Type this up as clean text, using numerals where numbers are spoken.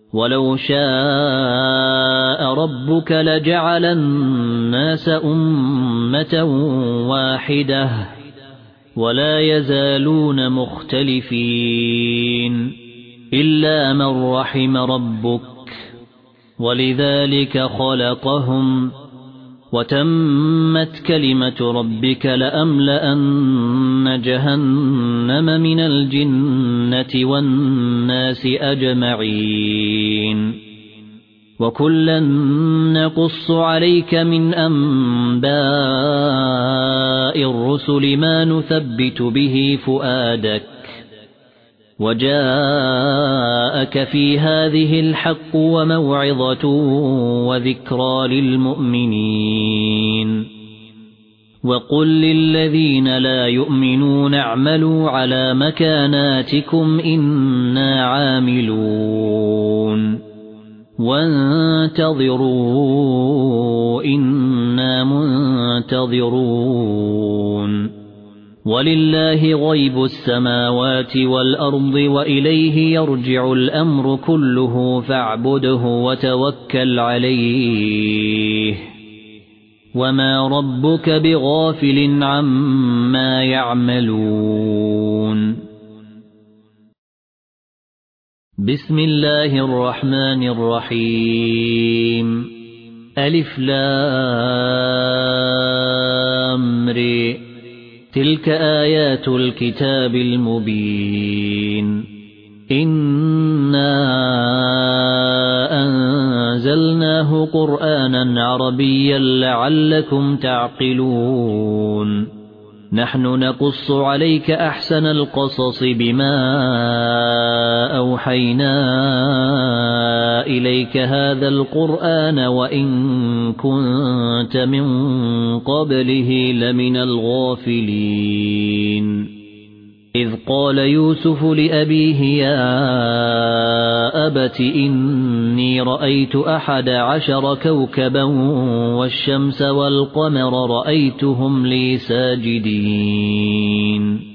ولو شاء ربك لجعل الناس أمة واحدة ولا يزالون مختلفين إلا من رحم ربك ولذلك خلقهم وتمت كلمة ربك لأملأن جهنم من الجنة والناس أجمعين وكلا نقص عليك من أنباء الرسل ما نثبت به فؤادك وجاءك في هذه الحق وموعظة وذكرى للمؤمنين وقل للذين لا يؤمنون اعملوا على مكاناتكم إنا عاملون وانتظروا إنا منتظرون ولله غيب السماوات والأرض وإليه يرجع الأمر كله فاعبده وتوكل عليه وما ربك بغافل عما يعملون بسم الله الرحمن الرحيم ألف لام ر تلك آيات الكتاب المبين إنا أنزلناه قرآنا عربيا لعلكم تعقلون نحن نقص عليك أحسن القصص بما أوحينا إليك هذا القرآن وإن كنت من قبله لمن الغافلين إذ قال يوسف لأبيه يا أبت إني رأيت 11 كوكبا والشمس والقمر رأيتهم لي ساجدين